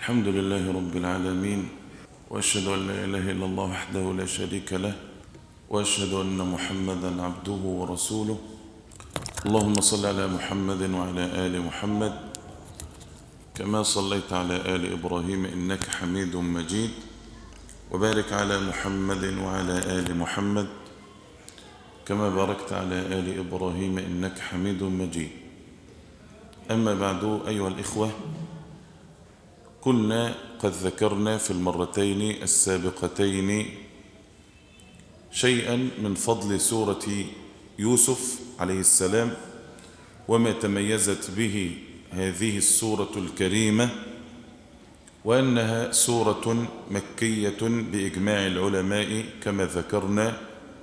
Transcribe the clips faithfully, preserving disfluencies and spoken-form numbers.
الحمد لله رب العالمين، وأشهد أن لا إله إلا الله وحده لا شريك له، وأشهد أن محمدا عبده ورسوله. اللهم صل على محمد وعلى آل محمد كما صليت على آل إبراهيم إنك حميد مجيد، وبارك على محمد وعلى آل محمد كما باركت على آل إبراهيم إنك حميد مجيد. أما بعد أيها الإخوة، كنا قد ذكرنا في المرتين السابقتين شيئا من فضل سورة يوسف عليه السلام، وما تميزت به هذه السورة الكريمة، وأنها سورة مكية بإجماع العلماء كما ذكرنا.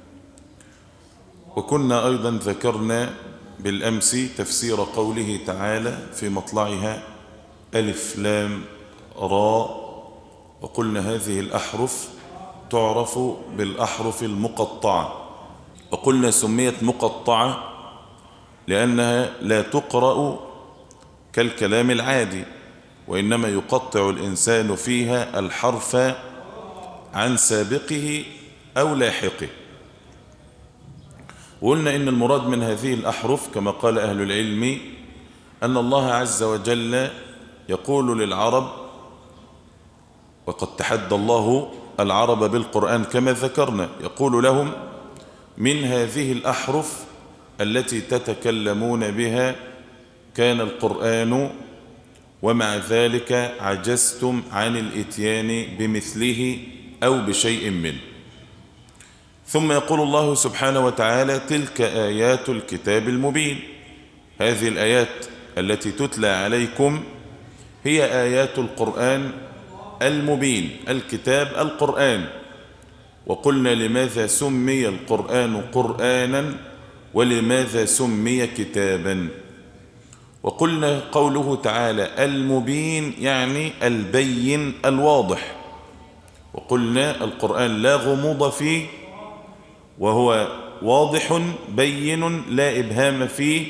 وكنا أيضا ذكرنا بالأمس تفسير قوله تعالى في مطلعها ألف لام راء، وقلنا هذه الأحرف تعرف بالأحرف المقطعة، وقلنا سميت مقطعة لأنها لا تقرأ كالكلام العادي، وإنما يقطع الإنسان فيها الحرف عن سابقه أو لاحقه. وقلنا إن المراد من هذه الأحرف كما قال أهل العلم أن الله عز وجل يقول للعرب، وقد تحدى الله العرب بالقرآن كما ذكرنا، يقول لهم من هذه الأحرف التي تتكلمون بها كان القرآن، ومع ذلك عجزتم عن الإتيان بمثله أو بشيء منه. ثم يقول الله سبحانه وتعالى تلك آيات الكتاب المبين. هذه الآيات التي تتلى عليكم هي آيات القرآن المبين، الكتاب القرآن. وقلنا لماذا سمي القرآن قرآنا ولماذا سمي كتابا. وقلنا قوله تعالى المبين يعني البين الواضح، وقلنا القرآن لا غموض فيه، وهو واضح بين لا إبهام فيه.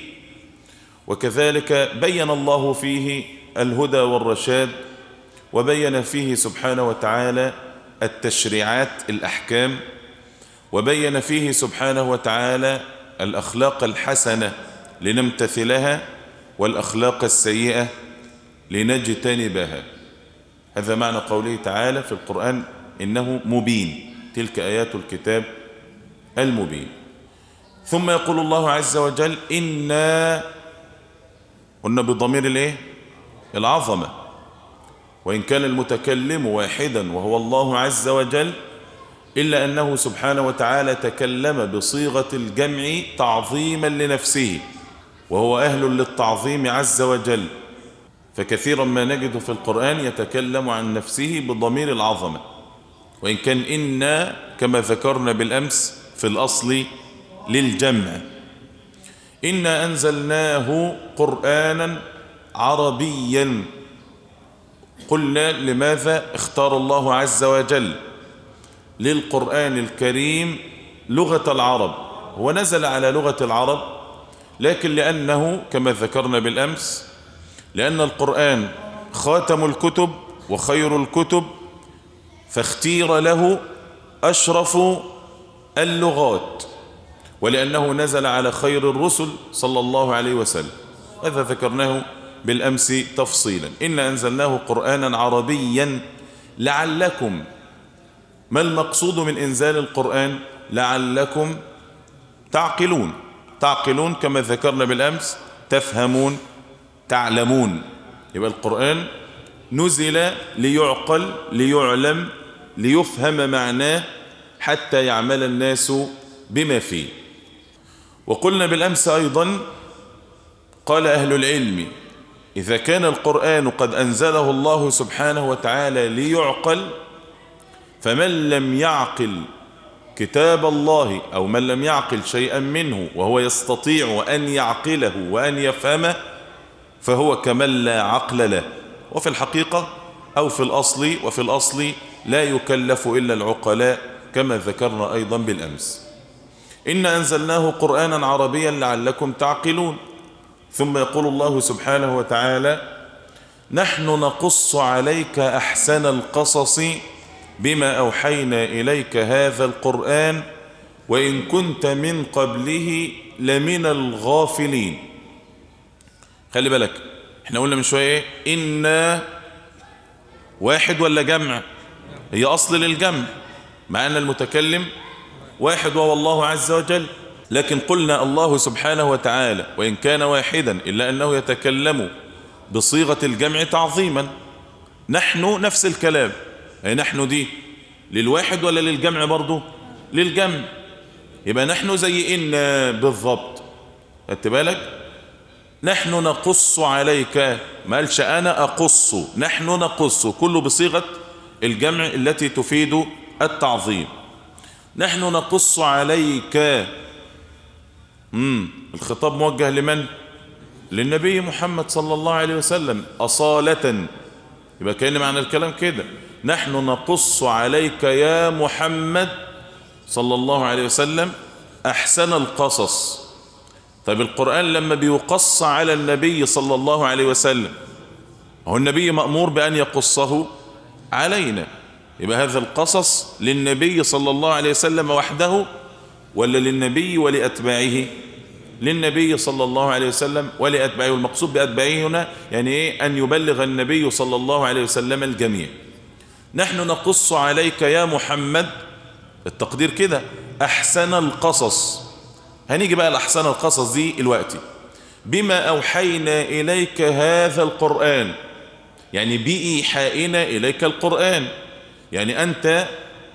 وكذلك بين الله فيه الهدى والرشاد، وبين فيه سبحانه وتعالى التشريعات الأحكام، وبين فيه سبحانه وتعالى الأخلاق الحسنة لنمتثلها، والأخلاق السيئة لنجتنبها. هذا معنى قوله تعالى في القرآن إنه مبين، تلك آيات الكتاب المبين. ثم يقول الله عز وجل إنا، قلنا بضمير الايه العظمة، وإن كان المتكلم واحدا وهو الله عز وجل، إلا أنه سبحانه وتعالى تكلم بصيغة الجمع تعظيما لنفسه، وهو أهل للتعظيم عز وجل. فكثيرا ما نجد في القرآن يتكلم عن نفسه بضمير العظمة، وإن كان إنا كما ذكرنا بالأمس في الأصل للجمع. إنا أنزلناه قرآنا عربيا. قلنا لماذا اختار الله عز وجل للقرآن الكريم لغة العرب؟ هو نزل على لغة العرب، لكن لأنه كما ذكرنا بالأمس لأن القرآن خاتم الكتب وخير الكتب، فاختير له أشرف اللغات، ولأنه نزل على خير الرسل صلى الله عليه وسلم. هذا ذكرناه بالأمس تفصيلا. إنا أنزلناه قرآنا عربيا لعلكم. ما المقصود من إنزال القرآن؟ لعلكم تعقلون. تعقلون كما ذكرنا بالأمس، تفهمون، تعلمون. يبقى القرآن نزل ليعقل، ليعلم، ليفهم معناه، حتى يعمل الناس بما فيه. وقلنا بالأمس أيضا قال أهل العلم إذا كان القرآن قد أنزله الله سبحانه وتعالى ليعقل، فمن لم يعقل كتاب الله أو من لم يعقل شيئا منه وهو يستطيع أن يعقله وأن يفهمه، فهو كمن لا عقل له. وفي الحقيقة أو في الأصل وفي الأصل لا يكلف إلا العقلاء كما ذكرنا أيضا بالأمس. إن أنزلناه قرآنا عربيا لعلكم تعقلون. ثم يقول الله سبحانه وتعالى نحن نقص عليك أحسن القصص بما أوحينا إليك هذا القرآن وإن كنت من قبله لمن الغافلين. خلي بالك، احنا قلنا من شوية ايه؟ إنا واحد ولا جمع؟ هي أصل للجمع مع أن المتكلم واحد وهو الله عز وجل، لكن قلنا الله سبحانه وتعالى وإن كان واحدا إلا أنه يتكلم بصيغة الجمع تعظيما. نحن نفس الكلام، أي نحن دي للواحد ولا للجمع برضو؟ للجمع. يبقى نحن زي إن بالضبط. خدت بالك؟ نحن نقص عليك، ما قالش أنا أقص، نحن نقص، كله بصيغة الجمع التي تفيد التعظيم. نحن نقص عليك، مم. الخطاب موجه لمن؟ للنبي محمد صلى الله عليه وسلم أصالة. يبقى كأن معنى الكلام كده، نحن نقص عليك يا محمد صلى الله عليه وسلم أحسن القصص. طيب القرآن لما بيقص على النبي صلى الله عليه وسلم، هو النبي مأمور بأن يقصه علينا، يبقى هذا القصص للنبي صلى الله عليه وسلم وحده ولا للنبي ولأتباعه؟ للنبي صلى الله عليه وسلم ولأتباعه. والمقصود بأتباعه هنا يعني إيه؟ أن يبلغ النبي صلى الله عليه وسلم الجميع. نحن نقص عليك يا محمد، التقدير كده، أحسن القصص. هنيجي بقى لأحسن القصص دي الوقت. بما أوحينا إليك هذا القرآن، يعني بإيحائنا إليك القرآن، يعني أنت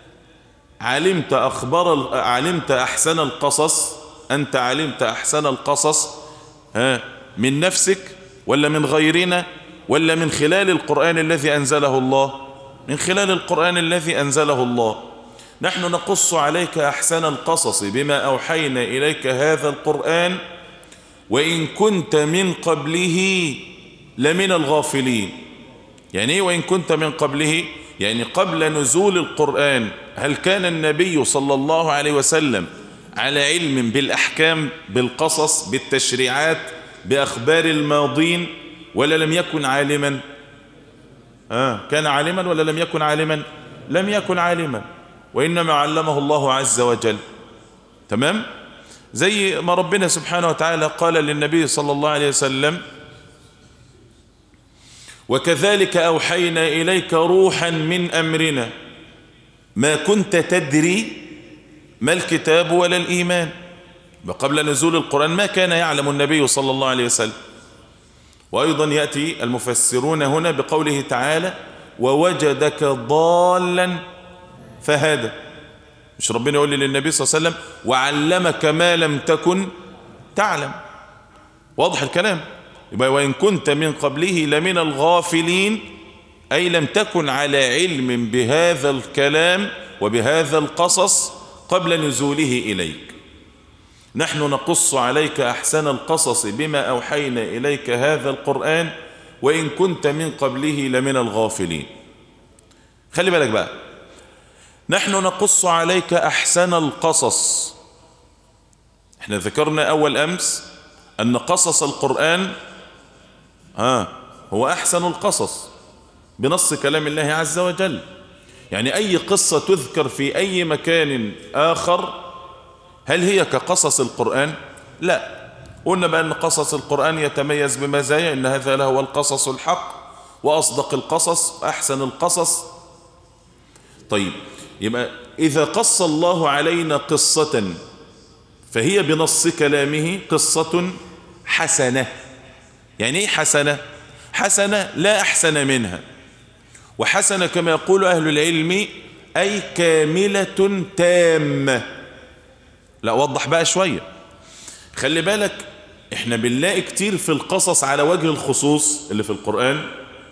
علمت أخبار، علمت أحسن القصص، أنت علمت أحسن القصص ها من نفسك ولا من غيرنا ولا من خلال القرآن الذي أنزله الله؟ من خلال القرآن الذي أنزله الله. نحن نقص عليك أحسن القصص بما أوحينا إليك هذا القرآن وإن كنت من قبله لمن الغافلين. يعني إيه وإن كنت من قبله؟ يعني قبل نزول القرآن هل كان النبي صلى الله عليه وسلم على علم بالأحكام، بالقصص، بالتشريعات، بأخبار الماضين، ولا لم يكن عالما؟ آه كان عالما ولا لم يكن عالما؟ لم يكن عالما، وإنما علمه الله عز وجل. تمام؟ زي ما ربنا سبحانه وتعالى قال للنبي صلى الله عليه وسلم وكذلك أوحينا إليك روحا من أمرنا ما كنت تدري ما الكتاب ولا الإيمان. وقبل نزول القرآن ما كان يعلم النبي صلى الله عليه وسلم. وأيضا يأتي المفسرون هنا بقوله تعالى ووجدك ضالا فهدى. مش ربنا يقول للنبي صلى الله عليه وسلم وعلمك ما لم تكن تعلم؟ واضح الكلام. يبقى وإن كنت من قبله لمن الغافلين، أي لم تكن على علم بهذا الكلام وبهذا القصص قبل نزوله إليك. نحن نقص عليك أحسن القصص بما أوحينا إليك هذا القرآن وإن كنت من قبله لمن الغافلين. خلي بالك بقى، نحن نقص عليك أحسن القصص. احنا ذكرنا أول أمس أن قصص القرآن ها هو أحسن القصص بنص كلام الله عز وجل. يعني أي قصة تذكر في أي مكان آخر هل هي كقصص القرآن؟ لا. قلنا بأن قصص القرآن يتميز بمزايا، إن هذا له القصص الحق وأصدق القصص وأحسن القصص. طيب، يبقى إذا قص الله علينا قصة فهي بنص كلامه قصة حسنة. يعني إيه حسنة؟ حسنة لا أحسن منها، وحسنة كما يقول أهل العلم أي كاملة تامة. لا أوضح بقى شوية. خلي بالك، احنا بنلاقي كتير في القصص على وجه الخصوص اللي في القرآن،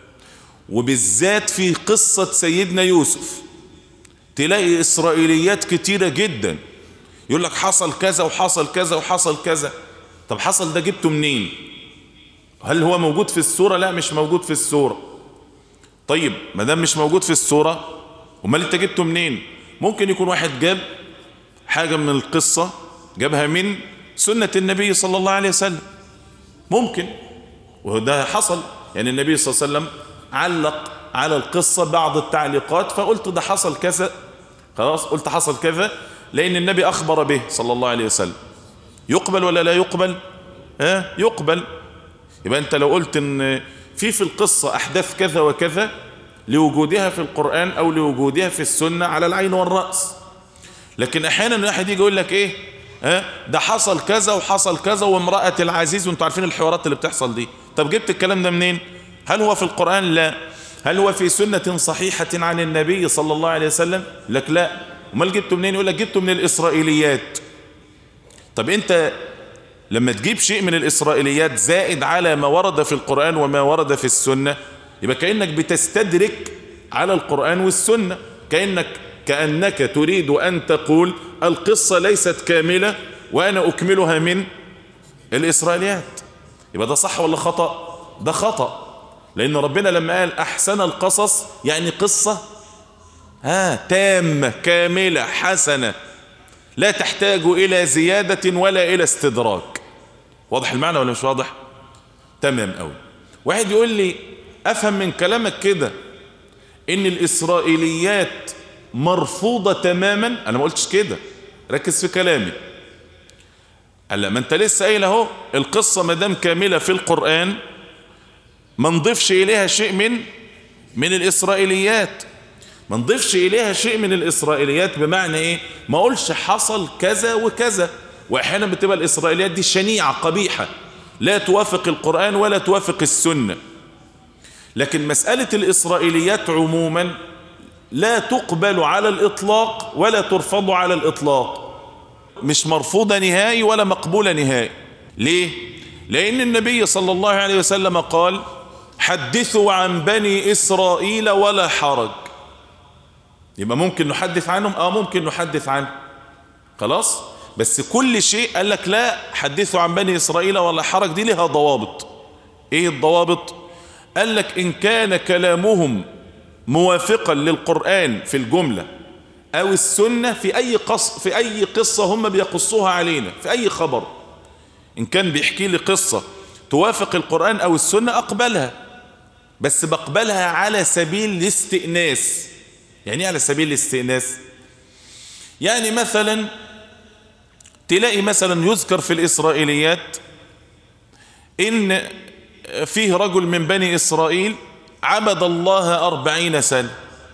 وبالذات في قصة سيدنا يوسف تلاقي إسرائيليات كتيرة جدا. يقول لك حصل كذا وحصل كذا وحصل كذا. طب حصل ده جبته منين؟ هل هو موجود في السورة؟ لا، مش موجود في السورة. طيب ما دام مش موجود في السورة، امال انت جبته منين؟ ممكن يكون واحد جاب حاجة من القصة جابها من سنة النبي صلى الله عليه وسلم، ممكن، وده حصل. يعني النبي صلى الله عليه وسلم علق على القصة بعض التعليقات، فقلت ده حصل كذا، خلاص قلت حصل كذا لأن النبي أخبر به صلى الله عليه وسلم. يقبل ولا لا يقبل؟ ها يقبل. يبقى أنت لو قلت إن في في القصة أحداث كذا وكذا لوجودها في القرآن أو لوجودها في السنة على العين والرأس. لكن أحيانا الواحد يجي يقول لك إيه، ها ده حصل كذا وحصل كذا وامرأة العزيز، وانتوا عارفين الحوارات اللي بتحصل دي. طب جبت الكلام ده منين؟ هل هو في القرآن؟ لا. هل هو في سنة صحيحة عن النبي صلى الله عليه وسلم؟ لك لا. امال جبته منين؟ يقول لك جبته من الإسرائيليات. طب انت لما تجيب شيء من الإسرائيليات زائد على ما ورد في القرآن وما ورد في السنة، يبقى كأنك بتستدرك على القرآن والسنة، كأنك كأنك تريد أن تقول القصة ليست كاملة وأنا أكملها من الإسرائيليات. يبقى ده صح ولا خطأ؟ ده خطأ. لأن ربنا لما قال أحسن القصص يعني قصة ها تامة كاملة حسنة لا تحتاج إلى زيادة ولا إلى استدراك. واضح المعنى ولا مش واضح؟ تمام أوي. واحد يقول لي أفهم من كلامك كده إن الإسرائيليات مرفوضة تماما. أنا ما قلتش كده، ركز في كلامي. قال ما أنت لسه قايل أهو القصة مدام كاملة في القرآن ما نضيفش إليها شيء من من الإسرائيليات. ما نضيفش إليها شيء من الإسرائيليات بمعنى إيه؟ ما أقولش حصل كذا وكذا. وأحيانا بتبقى الإسرائيليات دي شنيعة قبيحة لا توافق القرآن ولا توافق السنة. لكن مسألة الإسرائيليات عموما لا تقبل على الإطلاق ولا ترفض على الإطلاق، مش مرفوضة نهائي ولا مقبولة نهائي. ليه؟ لأن النبي صلى الله عليه وسلم قال حدثوا عن بني إسرائيل ولا حرج. يبقى ممكن نحدث عنهم؟ آه ممكن نحدث عنهم، خلاص. بس كل شيء قال لك لا حدثوا عن بني إسرائيل ولا حرج، دي لها ضوابط. ايه الضوابط؟ قال لك إن كان كلامهم موافقا للقرآن في الجملة أو السنة في أي قص في أي قصة هم بيقصوها علينا، في أي خبر إن كان بيحكي لي قصة توافق القرآن أو السنة أقبلها، بس بقبلها على سبيل الاستئناس. يعني ايه على سبيل الاستئناس؟ يعني مثلا تلاقي مثلا يذكر في الإسرائيليات إن فيه رجل من بني إسرائيل عبد الله أربعين سنة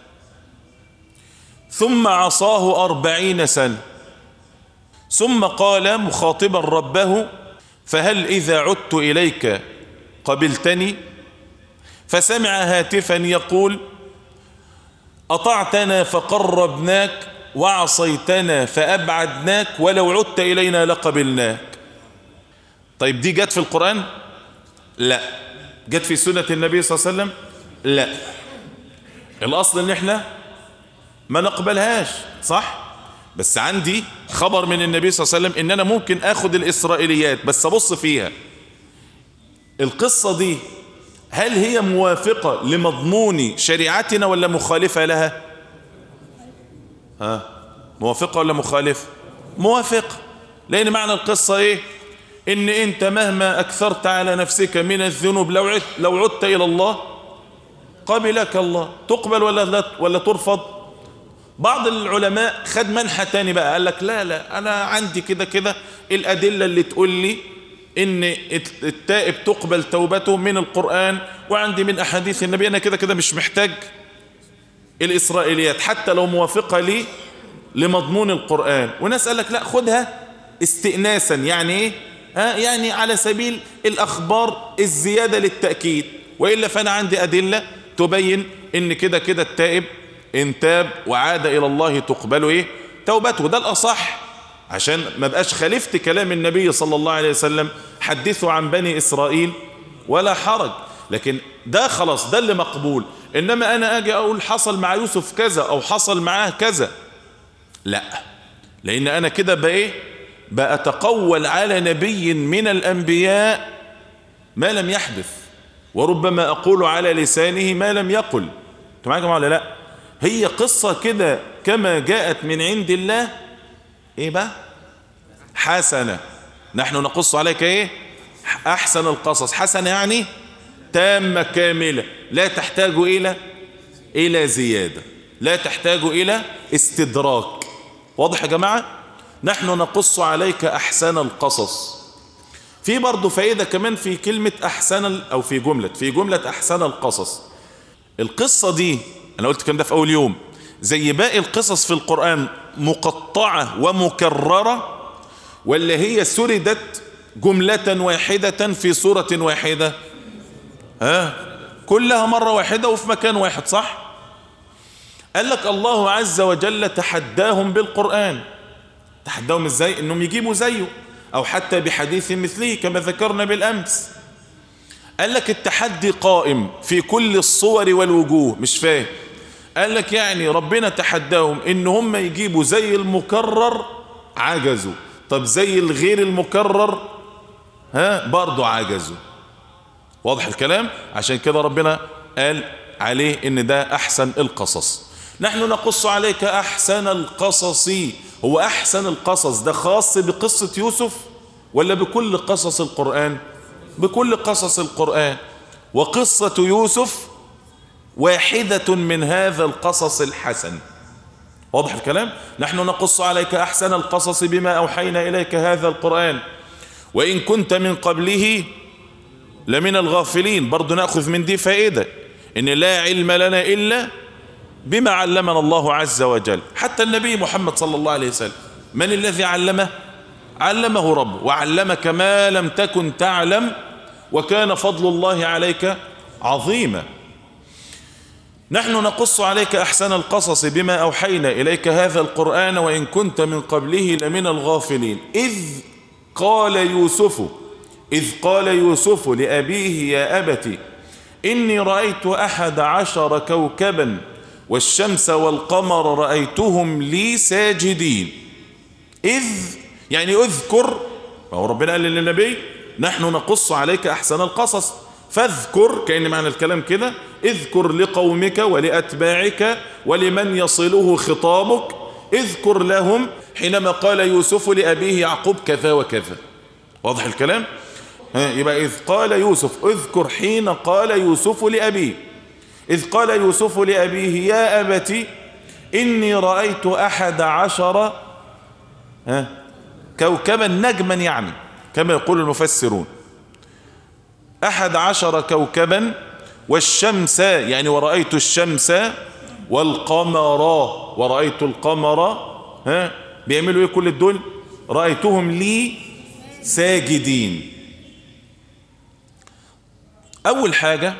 ثم عصاه أربعين سنة ثم قال مخاطبا ربه فهل إذا عدت إليك قبلتني؟ فسمع هاتفا يقول أطعتنا فقربناك وعصيتنا فأبعدناك ولو عدت إلينا لقبلناك. طيب دي جت في القرآن؟ لا. جت في سنة النبي صلى الله عليه وسلم؟ لا. الأصل ان احنا ما نقبلهاش، صح؟ بس عندي خبر من النبي صلى الله عليه وسلم ان انا ممكن اخد الإسرائيليات بس ابص فيها القصة دي هل هي موافقة لمضمون شريعتنا ولا مخالفة لها؟ ها موافقة ولا مخالفة؟ موافقة. لأن معنى القصة ايه؟ ان انت مهما اكثرت على نفسك من الذنوب لو عدت, لو عدت الى الله قبلك الله. تقبل ولا لا ولا ترفض؟ بعض العلماء خد منحى تاني بقى، قال لك لا لا انا عندي كده كده الادلة اللي تقول لي ان التائب تقبل توبته من القرآن وعندي من احاديث النبي، انا كده كده مش محتاج الاسرائيليات حتى لو موافقة لي لمضمون القرآن. وناس قال لك لا خدها استئناسا. يعني ايه؟ ها يعني على سبيل الاخبار الزيادة للتأكيد، وإلا فانا عندي ادلة تبين ان كده كده التائب ان تاب وعاد الى الله تقبله ايه توبته. ده الاصح عشان ما بقاش خالفت كلام النبي صلى الله عليه وسلم حدثوا عن بني اسرائيل ولا حرج. لكن ده خلاص ده اللي مقبول. انما انا اجي اقول حصل مع يوسف كذا او حصل معاه كذا، لا، لان انا كده بقى ايه بأتقول على نبي من الانبياء ما لم يحدث، وربما اقول على لسانه ما لم يقل. انتوا معايا يا جماعه ولا لا؟ هي قصة كده كما جاءت من عند الله ايه بقى حسنة، نحن نقص عليك ايه احسن القصص. حسنة يعني تامة كاملة لا تحتاج إلى إلى زيادة، لا تحتاج إلى استدراك. واضح يا جماعة؟ نحن نقص عليك أحسن القصص. في برضو فائدة كمان في كلمة أحسن، أو في جملة في جملة أحسن القصص. القصة دي أنا قلت كم ده في أول يوم، زي باقي القصص في القرآن مقطعة ومكررة، ولا هي سردت جملة واحدة في سورة واحدة؟ ها، كلها مرة واحدة وفي مكان واحد، صح؟ قال لك الله عز وجل تحداهم بالقرآن. تحداهم ازاي؟ انهم يجيبوا زيه او حتى بحديث مثله كما ذكرنا بالامس. قال لك التحدي قائم في كل الصور والوجوه. مش فاهم؟ قال لك يعني ربنا تحداهم ان هم يجيبوا زي المكرر، عجزوا. طب زي الغير المكرر، ها، برضو عجزوا. واضح الكلام؟ عشان كده ربنا قال عليه ان ده احسن القصص. نحن نقص عليك احسن القصص. هو احسن القصص ده خاص بقصة يوسف ولا بكل قصص القرآن؟ بكل قصص القرآن. وقصة يوسف واحدة من هذا القصص الحسن. واضح الكلام؟ نحن نقص عليك احسن القصص بما اوحينا اليك هذا القرآن وان كنت من قبله لمن الغافلين. برضو نأخذ من دي فائدة ان لا علم لنا الا بما علمنا الله عز وجل. حتى النبي محمد صلى الله عليه وسلم من الذي علمه؟ علمه ربه، وعلمك ما لم تكن تعلم وكان فضل الله عليك عظيما. نحن نقص عليك أحسن القصص بما أوحينا إليك هذا القرآن وإن كنت من قبله لمن الغافلين. إذ قال يوسف إذ قال يوسف لأبيه يا أبت إني رأيت أحد عشر كوكبا والشمس والقمر رأيتهم لي ساجدين. إذ يعني اذكر، فهو ربنا قال للنبي نحن نقص عليك أحسن القصص، فاذكر، كأن معنى الكلام كده، اذكر لقومك ولأتباعك ولمن يصله خطابك، اذكر لهم حينما قال يوسف لأبيه يعقوب كذا وكذا. واضح الكلام؟ ها، يبقى إذ قال يوسف، اذكر حين قال يوسف لأبيه. إذ قال يوسف لأبيه يا أبت إني رأيت أحد عشر ها كوكبا، نجما يعني كما يقول المفسرون، أحد عشر كوكبا والشمس يعني ورأيت الشمس والقمر ورأيت القمر، ها بيعملوا ايه كل الدول؟ رأيتهم لي ساجدين. أول حاجة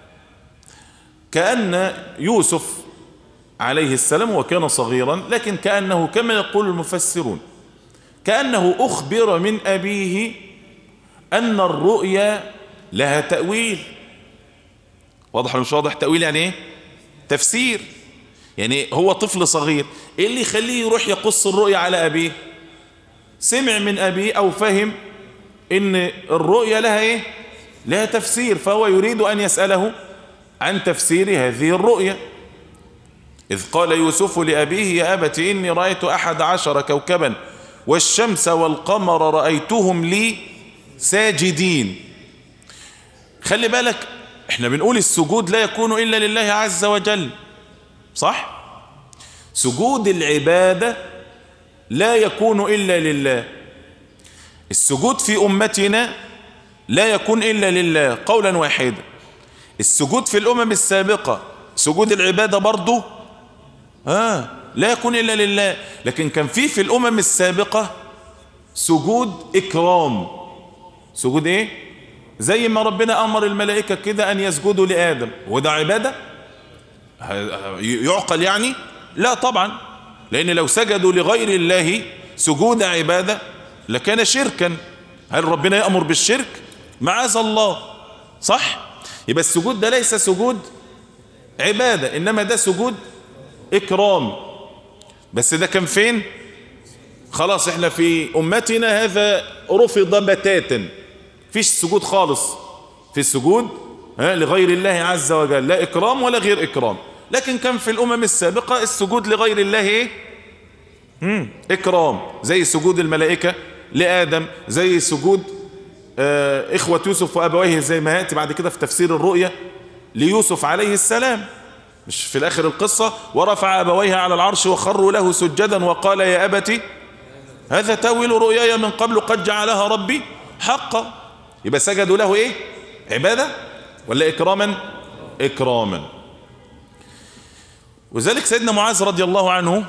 كأن يوسف عليه السلام وكان صغيرا، لكن كأنه كما يقول المفسرون كأنه أخبر من أبيه أن الرؤيا لها تأويل. واضح ولا مش واضح؟ تأويل يعني ايه؟ تفسير. يعني هو طفل صغير، ايه اللي يخليه يروح يقص الرؤيا على أبيه؟ سمع من أبيه أو فهم ان الرؤيا لها ايه؟ لها تفسير، فهو يريد أن يسأله عن تفسير هذه الرؤيا. إذ قال يوسف لأبيه يا أبت إني رأيت أحد عشر كوكبا والشمس والقمر رأيتهم لي ساجدين. خلي بالك احنا بنقول السجود لا يكون إلا لله عز وجل، صح؟ سجود العبادة لا يكون إلا لله. السجود في أمتنا لا يكون إلا لله قولا واحدا. السجود في الأمم السابقة سجود العبادة برضو آه لا يكون إلا لله، لكن كان في في الأمم السابقة سجود إكرام. سجود إيه؟ زي ما ربنا أمر الملائكة كده أن يسجدوا لآدم، وده عبادة يعقل يعني؟ لا طبعا، لأن لو سجدوا لغير الله سجود عبادة لكان شركا. هل ربنا يأمر بالشرك؟ معاذ الله، صح؟ يبقى السجود ده ليس سجود عبادة، إنما ده سجود إكرام. بس ده كان فين؟ خلاص احنا في أمتنا هذا رفض بتاتا، فيش سجود خالص في السجود ها لغير الله عز وجل، لا إكرام ولا غير إكرام. لكن كان في الأمم السابقة السجود لغير الله ايه؟ مم. إكرام، زي سجود الملائكة لآدم، زي سجود آه إخوة يوسف وأبويه زي ما يأتي بعد كده في تفسير الرؤية ليوسف عليه السلام، مش في الآخر القصة ورفع أبويه على العرش وخروا له سجدا وقال يا أبت هذا تأويل رؤياي من قبل قد جعلها ربي حقا. يبقى سجدوا له إيه؟ عبادة ولا إكراما؟ إكراما. وذلك سيدنا معاذ رضي الله عنه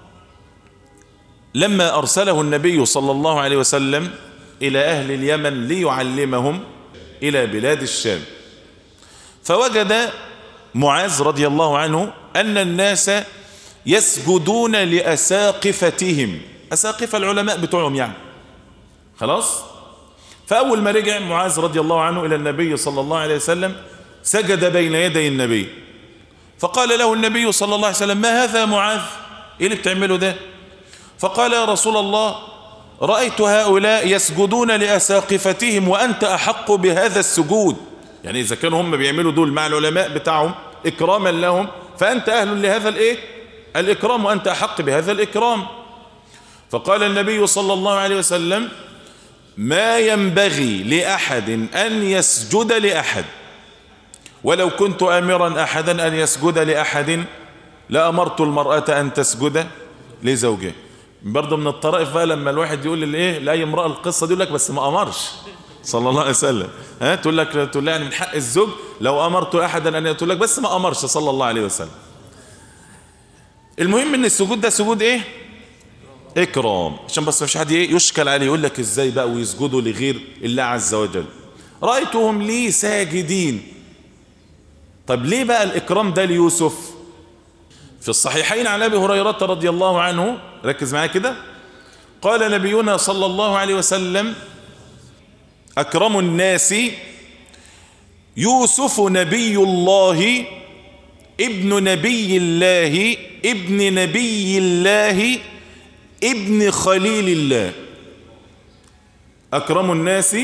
لما أرسله النبي صلى الله عليه وسلم إلى أهل اليمن ليعلمهم إلى بلاد الشام، فوجد معاذ رضي الله عنه أن الناس يسجدون لأساقفتهم، أساقف العلماء بتوعهم يعني، خلاص. فأول ما رجع معاذ رضي الله عنه إلى النبي صلى الله عليه وسلم سجد بين يدي النبي، فقال له النبي صلى الله عليه وسلم ما هذا يا معاذ؟ إيه اللي بتعمله ده؟ فقال يا رسول الله رأيت هؤلاء يسجدون لأساقفتهم وأنت أحق بهذا السجود. يعني إذا كانوا هم بيعملوا دول مع العلماء بتاعهم إكراما لهم، فأنت أهل لهذا الإيه؟ الإكرام، وأنت أحق بهذا الإكرام. فقال النبي صلى الله عليه وسلم ما ينبغي لأحد أن يسجد لأحد، ولو كنت آمرا أحدا أن يسجد لأحد لأمرت المرأة أن تسجد لزوجها. برضه من الطرائف بقى لما الواحد يقول لإيه لأي امرأة القصة دي يقول لك بس ما أمرش صلى الله عليه وسلم، ها تقول لك تقول لها يعني من حق الزوج لو أمرت أحدا أن يقول لك بس ما أمرش صلى الله عليه وسلم. المهم ان السجود ده سجود ايه؟ إكرام، عشان بس مش حد ايه يشكل عليه يقول لك ازاي بقى ويسجدوا لغير الله عز وجل. رأيتهم لي ساجدين. طب ليه بقى الإكرام ده ليوسف؟ في الصحيحين عن أبي هريرة رضي الله عنه، ركز معايا كده، قال نبينا صلى الله عليه وسلم أكرم الناس يوسف نبي الله ابن نبي الله ابن نبي الله ابن خليل الله. أكرم الناس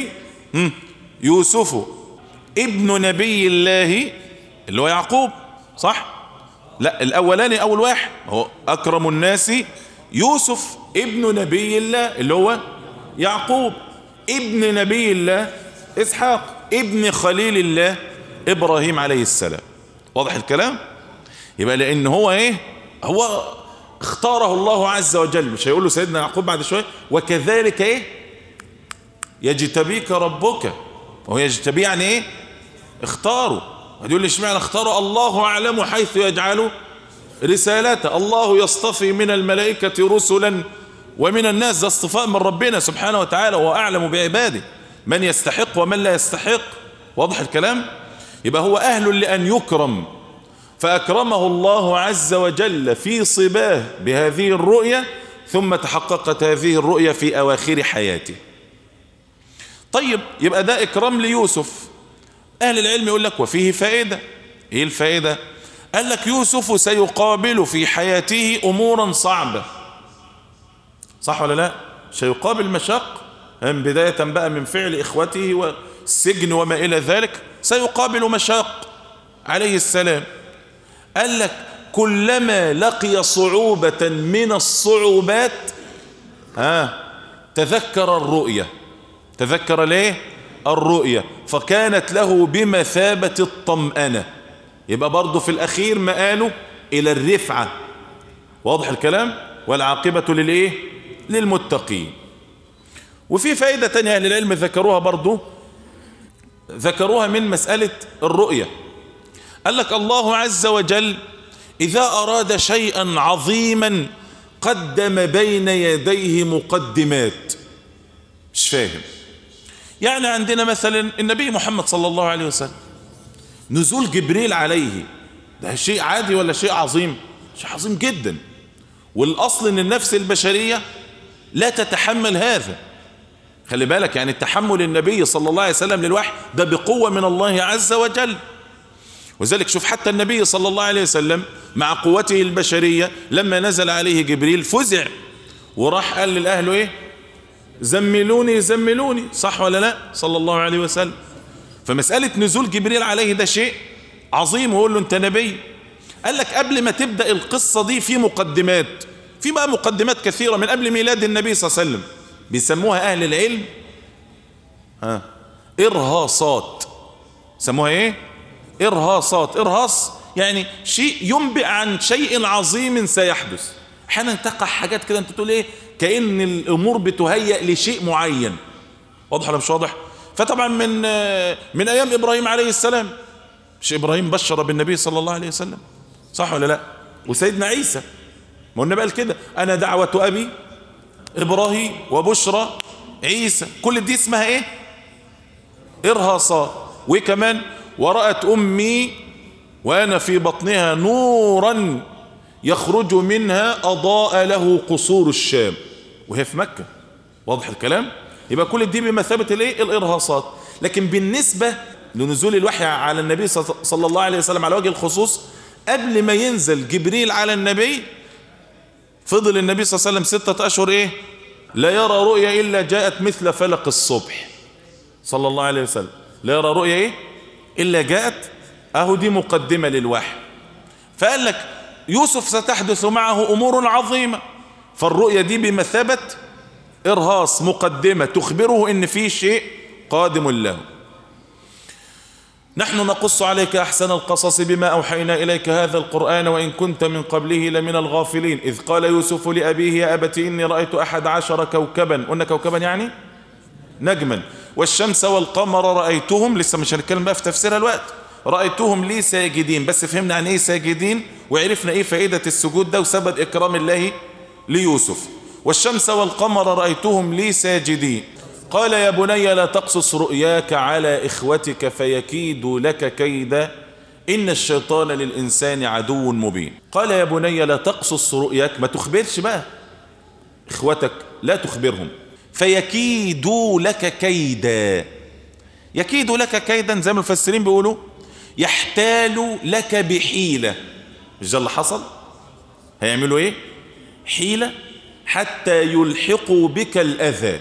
يوسف ابن نبي الله اللي هو يعقوب، صح؟ لا الأولاني أول واحد هو أكرم الناس يوسف ابن نبي الله اللي هو يعقوب، ابن نبي الله إسحاق، ابن خليل الله إبراهيم عليه السلام. واضح الكلام؟ يبقى لأن هو إيه؟ هو اختاره الله عز وجل، مش هيقول له سيدنا يعقوب بعد شوية وكذلك إيه؟ يجتبيك ربك. وهو يجتبي يعني إيه؟ اختاره. هتقول لي اشمعنى اختاره؟ الله أعلم حيث يجعل رسالته. الله يصطفي من الملائكة رسلا ومن الناس، ده اصطفاء من ربنا سبحانه وتعالى، وهو أعلم بعباده من يستحق ومن لا يستحق. واضح الكلام؟ يبقى هو أهل لأن يكرم، فأكرمه الله عز وجل في صباه بهذه الرؤية، ثم تحققت هذه الرؤية في أواخر حياته. طيب يبقى ده إكرام ليوسف. أهل العلم يقول لك وفيه فائدة. إيه الفائدة؟ قال لك يوسف سيقابل في حياته أمورا صعبة، صح ولا لا؟ سيقابل مشاق، بداية بقى من فعل إخوته والسجن وما إلى ذلك، سيقابل مشاق عليه السلام. قال لك كلما لقي صعوبة من الصعوبات ها تذكر الرؤية. تذكر ليه؟ الرؤية، فكانت له بمثابة الطمأنة. يبقى برضه في الأخير مآله إلى الرفعة. واضح الكلام؟ والعاقبة للإيه؟ للمتقين. وفي فائدة تانية أهل العلم ذكروها برضه، ذكروها من مسألة الرؤية. قال لك الله عز وجل إذا أراد شيئا عظيما قدم بين يديه مقدمات. مش فاهم؟ يعني عندنا مثلا النبي محمد صلى الله عليه وسلم، نزول جبريل عليه ده شيء عادي ولا شيء عظيم؟ شيء عظيم جدا. والأصل ان النفس البشرية لا تتحمل هذا. خلي بالك، يعني التحمل النبي صلى الله عليه وسلم للوحي ده بقوة من الله عز وجل. وذلك شوف حتى النبي صلى الله عليه وسلم مع قوته البشرية لما نزل عليه جبريل فزع وراح قال للأهل ايه؟ زملوني زملوني، صح ولا لا؟ صلى الله عليه وسلم. فمسألة نزول جبريل عليه ده شيء عظيم، وقول له انت نبي. قال لك قبل ما تبدأ القصة دي في مقدمات، في بقى مقدمات كثيرة من قبل ميلاد النبي صلى الله عليه وسلم، بيسموها أهل العلم ها ارهاصات، سموها ايه؟ ارهاصات. ارهاص يعني شيء ينبئ عن شيء عظيم سيحدث. احيانا تقع حاجات كده انت تقول ايه، كأن الامور بتهيأ لشيء معين. واضح ولا مش واضح؟ فطبعا من من ايام ابراهيم عليه السلام، مش ابراهيم بشر بالنبي صلى الله عليه وسلم، صح ولا لا؟ وسيدنا عيسى، ما النبي قال كده، انا دعوة ابي ابراهيم وبشرى عيسى. كل دي اسمها ايه؟ ارهاصات. وكمان ورأت امي وانا في بطنها نورا يخرج منها اضاء له قصور الشام، وهي في مكة. واضح الكلام؟ يبقى كل دي بمثابة الايه؟ الارهاصات. لكن بالنسبة لنزول الوحي على النبي صلى الله عليه وسلم على وجه الخصوص، قبل ما ينزل جبريل على النبي فضل النبي صلى الله عليه وسلم ستة اشهر ايه؟ لا يرى رؤيا الا جاءت مثل فلق الصبح صلى الله عليه وسلم. لا يرى رؤيا ايه الا جاءت، اهو دي مقدمة للوحي. فقال لك يوسف ستحدث معه امور عظيمة، فالرؤيا دي بمثابة ارهاص، مقدمة تخبره ان في شيء قادم له. نحن نقص عليك احسن القصص بما اوحينا اليك هذا القرآن وان كنت من قبله لمن الغافلين اذ قال يوسف لابيه يا ابت اني رأيت احد عشر كوكبا. قلنا كوكبا يعني نجما، والشمس والقمر رأيتهم، لسه مش هنتكلم بقى في تفسيرها الوقت، رأيتهم لي ساجدين. بس فهمنا عن ايه ساجدين، وعرفنا ايه فائدة السجود ده وسبب اكرام الله ليوسف. والشمس والقمر رأيتهم لي ساجدين. قال يا بني لا تقصص رؤياك على إخوتك فيكيدوا لك كيدا إن الشيطان للإنسان عدو مبين. قال يا بني لا تقصص رؤياك، ما تخبرش بقى إخوتك، لا تخبرهم. فيكيدوا لك كيدا، يكيدوا لك كيدا زي ما المفسرين بيقولوا يحتالوا لك بحيلة. مش ده اللي حصل؟ هيعملوا ايه؟ حيلة حتى يلحقوا بك الأذى.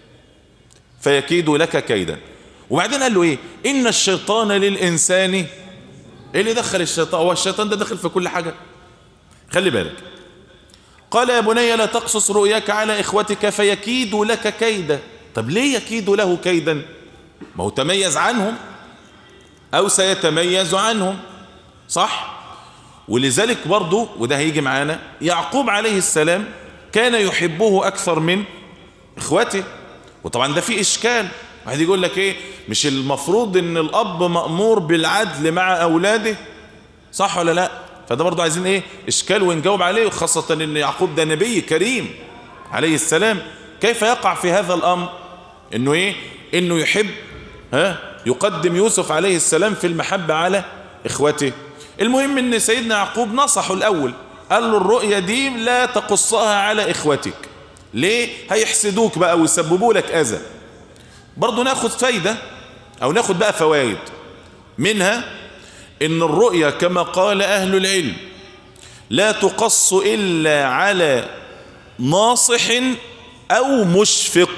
فيكيدوا لك كيدا. وبعدين قال له ايه؟ إن الشيطان للإنسان، ايه اللي دخل الشيطان؟ هو الشيطان ده دخل في كل حاجة، خلي بالك. قال يا بني لا تقصص رؤياك على إخوتك فيكيدوا لك كيدا. طب ليه يكيدوا له كيدا؟ ما هو تميز عنهم أو سيتميز عنهم، صح؟ ولذلك برضو، وده هيجي معانا، يعقوب عليه السلام كان يحبه أكثر من إخوته. وطبعا ده فيه إشكال، واحد يقول لك إيه، مش المفروض إن الأب مأمور بالعدل مع أولاده، صح ولا لا؟ فده برضو عايزين إيه إشكال ونجاوب عليه، خاصة إن يعقوب ده نبي كريم عليه السلام. كيف يقع في هذا الأمر إنه إيه، إنه يحب ها يقدم يوسف عليه السلام في المحبة على إخوته؟ المهم إن سيدنا يعقوب نصحه الأول، قال له الرؤية دي لا تقصها على إخوتك، ليه؟ هيحسدوك بقى ويسببوا لك أذى. برضو ناخد فايدة أو ناخد بقى فوائد منها، إن الرؤية كما قال أهل العلم لا تقص إلا على ناصح أو مشفق،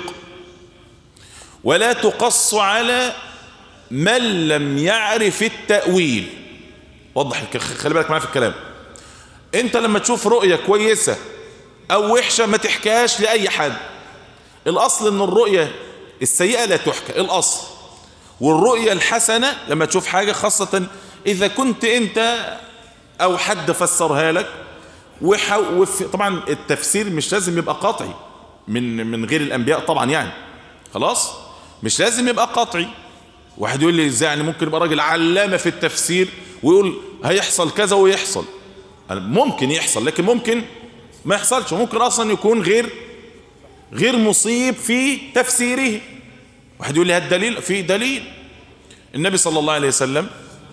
ولا تقص على من لم يعرف التأويل. وضح، خلي بالك معايا في الكلام. انت لما تشوف رؤية كويسة او وحشة ما تحكيهاش لأي حد. الاصل ان الرؤية السيئة لا تحكى، الاصل. والرؤية الحسنة لما تشوف حاجة، خاصة اذا كنت انت او حد فسرها لك، وف... طبعا التفسير مش لازم يبقى قاطعي من من غير الانبياء طبعا، يعني خلاص مش لازم يبقى قاطعي. واحد يقول لي ازاي يعني؟ ممكن يبقى راجل علامة في التفسير ويقول هيحصل كذا ويحصل، ممكن يحصل لكن ممكن ما يحصلش، وممكن اصلا يكون غير غير مصيب في تفسيره. واحد يقول لي هات دليل، في دليل. النبي صلى الله عليه وسلم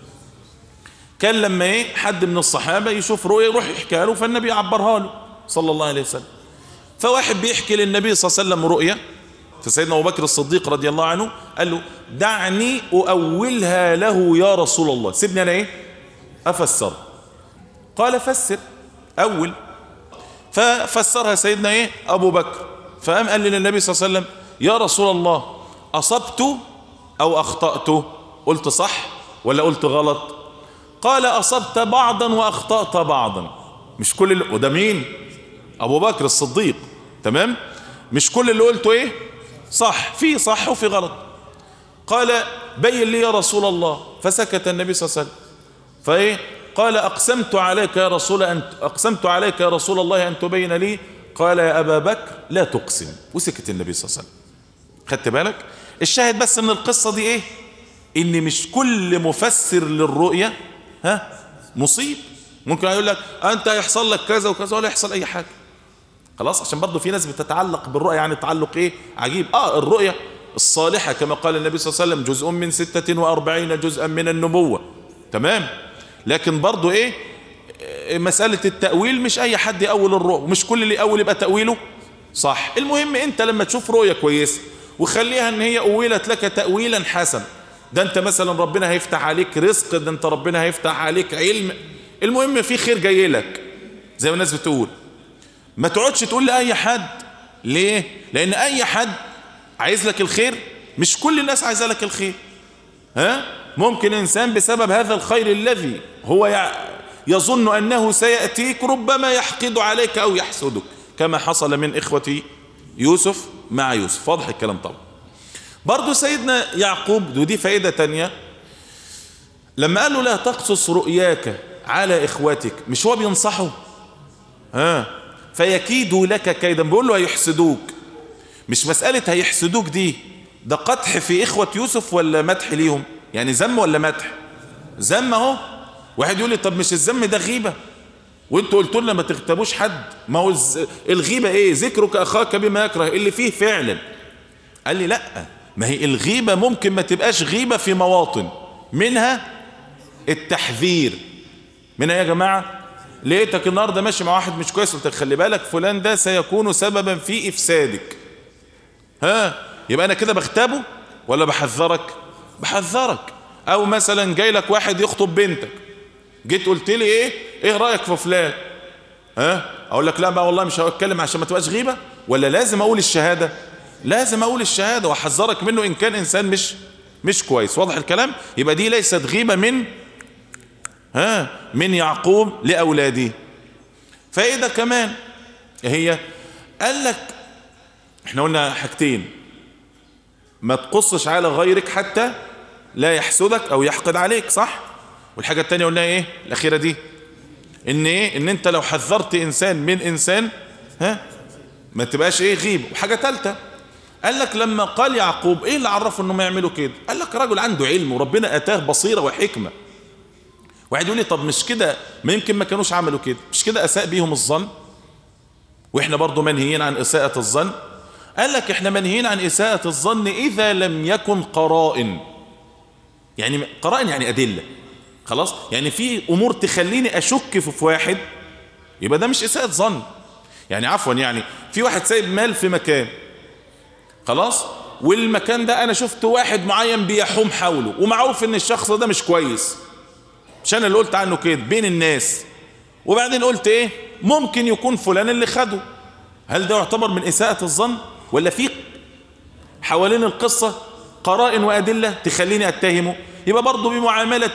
كان لما ايه حد من الصحابة يشوف رؤيا يروح يحكيها له، فالنبي عبرها له صلى الله عليه وسلم. فواحد بيحكي للنبي صلى الله عليه وسلم رؤيا، فسيدنا أبو بكر الصديق رضي الله عنه قال له دعني أؤولها له يا رسول الله، سيبني أنا إيه أفسر. قال فسر أول. ففسرها سيدنا إيه أبو بكر، فقام قال للنبي صلى الله عليه وسلم يا رسول الله أصبت أو أخطأت؟ قلت صح ولا قلت غلط؟ قال أصبت بعضا وأخطأت بعضا. مش كل اللي... وده مين؟ أبو بكر الصديق، تمام؟ مش كل اللي قلته إيه صح، في صح وفي غلط. قال بين لي يا رسول الله، فسكت النبي صلى الله عليه وسلم. فايه قال أقسمت عليك يا رسول أن أقسمت عليك يا رسول الله أن تبين لي. قال يا أبا بكر لا تقسم، وسكت النبي صلى الله عليه وسلم. خدت بالك؟ الشاهد بس من القصة دي ايه؟ ان مش كل مفسر للرؤية ها مصيب. ممكن يقول لك انت هيحصل لك كذا وكذا ولا يحصل اي حاجة، خلاص. عشان برضو في ناس بتتعلق بالرؤية يعني تعلق ايه عجيب. اه الرؤية الصالحة كما قال النبي صلى الله عليه وسلم جزء من ستة واربعين جزءا من النبوة، تمام. لكن برضو ايه مسألة التأويل مش اي حد يأول الرؤية، ومش كل اللي يأول يبقى تأويله صح. المهم انت لما تشوف رؤية كويسة وخليها ان هي أولت لك تأويلا حسن، ده انت مثلا ربنا هيفتح عليك رزق، ده انت ربنا هيفتح عليك علم، المهم في خير جاي لك زي ما الناس بتقول. ما تقعدش تقول لأي حد. ليه؟ لأن أي حد عايز لك الخير، مش كل الناس عايزة لك الخير. ها؟ ممكن إنسان بسبب هذا الخير الذي هو يظن أنه سيأتيك ربما يحقد عليك أو يحسدك، كما حصل من إخوة يوسف مع يوسف. واضح الكلام طبعا. برضو سيدنا يعقوب، ودي فائدة تانية، لما قال له لا تقصص رؤياك على إخوتك، مش هو بينصحه ها فيكيدوا لك كيدا، بيقول له هيحسدوك. مش مسألة هيحسدوك دي، ده قدح في إخوة يوسف ولا مدح ليهم؟ يعني ذم ولا مدح؟ ذم اهو. واحد يقول لي طب مش الذم ده غيبة وانتوا قلتوا لنا ما تغتابوش حد؟ ما هو الغيبة ايه؟ ذكرك اخاك بما يكره، اللي فيه فعلا. قال لي لا، ما هي الغيبة ممكن ما تبقاش غيبة في مواطن، منها التحذير. منها يا جماعة لقيتك النهارده ماشي مع واحد مش كويس، قلت خلي بالك فلان ده سيكون سببا في افسادك، ها يبقى انا كده بغتابه ولا بحذرك؟ بحذرك. او مثلا جاي لك واحد يخطب بنتك، جيت قلت لي ايه ايه رايك في فلان، ها اقول لك لا بقى والله مش هتكلم عشان ما تبقاش غيبه، ولا لازم اقول الشهاده؟ لازم اقول الشهاده واحذرك منه ان كان انسان مش مش كويس. واضح الكلام؟ يبقى دي ليست غيبه من ها من يعقوب لاولاده. فائده كمان هي قال لك احنا قلنا حاجتين، ما تقصش على غيرك حتى لا يحسدك او يحقد عليك، صح؟ والحاجة التانية قلنا ايه الاخيرة دي؟ ان ايه ان انت لو حذرت انسان من انسان ها ما تبقاش ايه غيب. وحاجة تالتة قال لك لما قال يعقوب ايه اللي عرفه انه ما يعملوا كده؟ قال لك رجل عنده علم وربنا اتاه بصيرة وحكمة. واحد يقول لي طب مش كده ما يمكن ما كانوش عملوا كده، مش كده اساء بيهم الظن؟ واحنا برضو منهيين عن اساءة الظن. قال لك احنا منهيين عن اساءة الظن اذا لم يكن قرائن. يعني قرائن يعني ادلة، خلاص؟ يعني في امور تخليني اشك في واحد، يبقى ده مش اساءة ظن. يعني عفوا يعني في واحد سايب مال في مكان، خلاص، والمكان ده انا شفت واحد معين بيحوم حوله ومعروف ان الشخص ده مش كويس، مش انا اللي قلت عنه كده بين الناس، وبعدين قلت ايه ممكن يكون فلان اللي خده. هل ده يعتبر من اساءة الظن؟ ولا في حوالين القصة قرائن وادلة تخليني اتهمه؟ يبقى برضه بمعاملة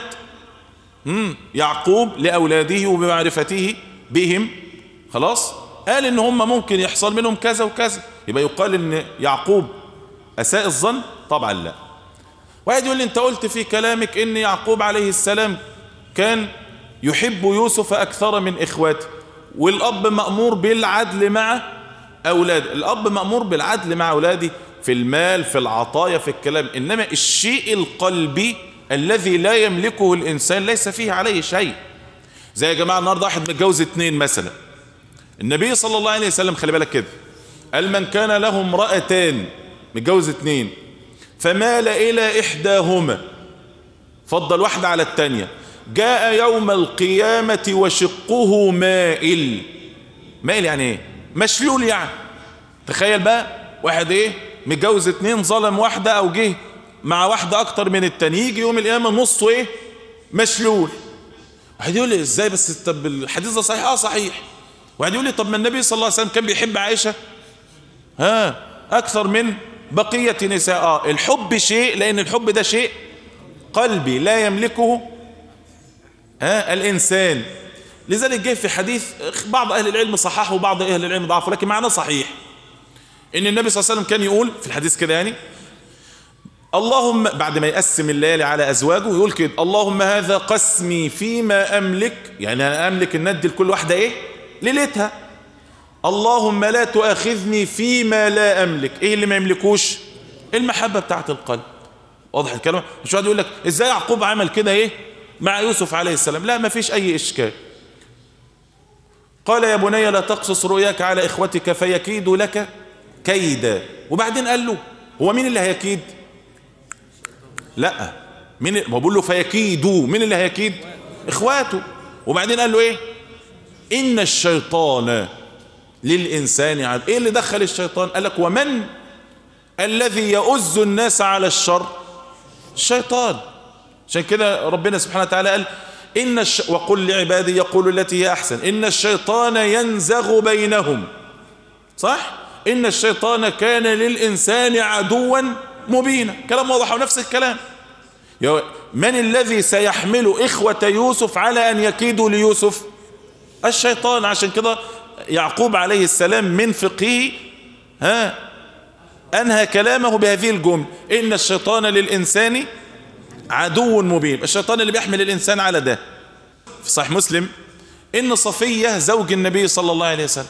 مم. يعقوب لأولاده وبمعرفته بهم، خلاص، قال ان هم ممكن يحصل منهم كذا وكذا، يبقى يقال ان يعقوب أساء الظن؟ طبعا لا. واحد يقول لي انت قلت في كلامك ان يعقوب عليه السلام كان يحب يوسف أكثر من إخواته، والأب مأمور بالعدل مع أولاده. الأب مأمور بالعدل مع أولاده في المال، في العطايا، في الكلام، إنما الشيء القلبي الذي لا يملكه الإنسان ليس فيه عليه شيء. زي يا جماعة النهاردة واحد متجوز اتنين مثلا، النبي صلى الله عليه وسلم خلي بالك كده قال من كان له امرأتان، متجوز اتنين، فمال إلى إحداهما، فضل واحدة على التانية، جاء يوم القيامة وشقه مائل. مائل يعني ايه؟ مشلول يعني. تخيل بقى واحد ايه متجوز اتنين، ظلم واحدة او جه مع واحدة اكتر من التاني، يجي يوم القيامة نصه ايه مشلول. واحد يقول لي ازاي بس؟ طب الحديث ده صحيح؟ اه صحيح. واحد يقول لي طب ما النبي صلى الله عليه وسلم كان بيحب عائشة ها اكثر من بقية نساء. اه الحب شيء، لان الحب ده شيء قلبي لا يملكه ها الانسان. لذلك جه في حديث بعض اهل العلم صححه وبعض اهل العلم ضعفه، لكن معناه صحيح، ان النبي صلى الله عليه وسلم كان يقول في الحديث كده يعني اللهم بعد ما يقسم الليالي على أزواجه يقول كده: اللهم هذا قسمي فيما أملك، يعني أنا أملك أن ندي لكل واحدة إيه ليلتها. اللهم لا تؤاخذني فيما لا أملك، إيه اللي ما يملكوش؟ المحبة بتاعت القلب. واضح الكلام؟ مش واحد يقول لك إزاي يعقوب عمل كده إيه مع يوسف عليه السلام؟ لا، ما فيش أي إشكال. قال يا بني لا تقصص رؤياك على إخوتك فيكيدوا لك كيدا. وبعدين قال له هو مين اللي هيكيد؟ لا، مين ما بقول له فيكيدوا، مين اللي هيكيد؟ إخواته. وبعدين قال له إيه؟ إن الشيطان للإنسان عدو. إيه اللي دخل الشيطان؟ قال لك ومن الذي يؤز الناس على الشر؟ الشيطان. عشان كده ربنا سبحانه وتعالى قال إن الش... وقل لعبادي يقولوا التي هي أحسن إن الشيطان ينزغ بينهم. صح؟ إن الشيطان كان للإنسان عدوا مبينا. كلام واضح. ونفس الكلام من الذي سيحمل إخوة يوسف على أن يكيدوا ليوسف؟ الشيطان. عشان كده يعقوب عليه السلام من فقهه ها أنهى كلامه بهذه الجملة: إن الشيطان للإنسان عدو مبين. الشيطان اللي بيحمل الإنسان على ده. في صحيح مسلم إن صفية زوج النبي صلى الله عليه وسلم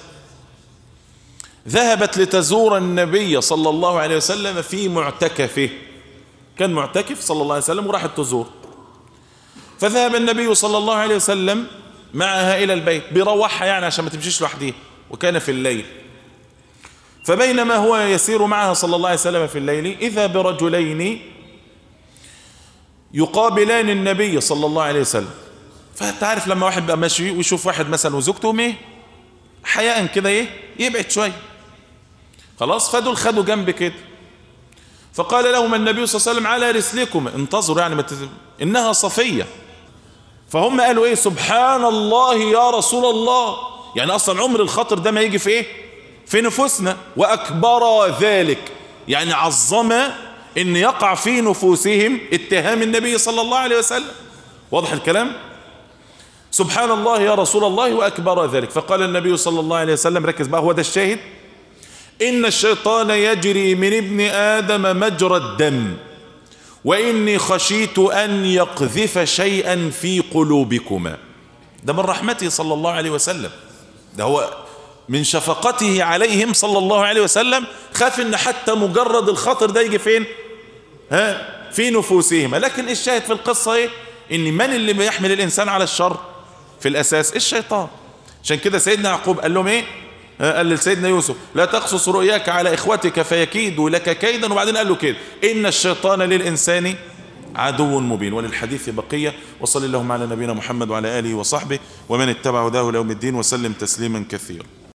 ذهبت لتزور النبي صلى الله عليه وسلم في معتكفه. كان معتكف صلى الله عليه وسلم وراحت تزور، فذهب النبي صلى الله عليه وسلم معها إلى البيت بيروحها يعني عشان ما تمشيش لوحدها، وكان في الليل. فبينما هو يسير معها صلى الله عليه وسلم في الليل إذا برجلين يقابلان النبي صلى الله عليه وسلم. فتعرف لما واحد بقى ماشي ويشوف واحد مثلا وزوجته ايه حياء كده ايه يبعد شويه، خلاص. فدول خدوا جنب كده، فقال لهم النبي صلى الله عليه وسلم على رسلكم انتظروا يعني مت... انها صفية. فهم قالوا ايه سبحان الله يا رسول الله، يعني اصلا عمر الخطر ده ما يجي في ايه في نفوسنا. واكبر ذلك يعني عظم ان يقع في نفوسهم اتهام النبي صلى الله عليه وسلم. واضح الكلام؟ سبحان الله يا رسول الله واكبر ذلك. فقال النبي صلى الله عليه وسلم، ركز بقى هو ده الشاهد: إن الشيطان يجري من ابن آدم مجرى الدم وإني خشيت أن يقذف شيئا في قلوبكما. ده من رحمته صلى الله عليه وسلم، ده هو من شفقته عليهم صلى الله عليه وسلم، خاف ان حتى مجرد الخطر ده يجي فين ها في نفوسهم. لكن الشاهد في القصة ايه؟ ان من اللي بيحمل الانسان على الشر في الاساس؟ الشيطان. عشان كده سيدنا يعقوب قال لهم ايه؟ قال لسيدنا يوسف لا تقصص رؤياك على اخوتك فيكيدوا لك كيدا. وبعدين قال له كده ان الشيطان للانسان عدو مبين. وللحديث بقية. وصلى اللهم على نبينا محمد وعلى آله وصحبه ومن اتبع هداه ليوم الدين وسلم تسليما كثيرا.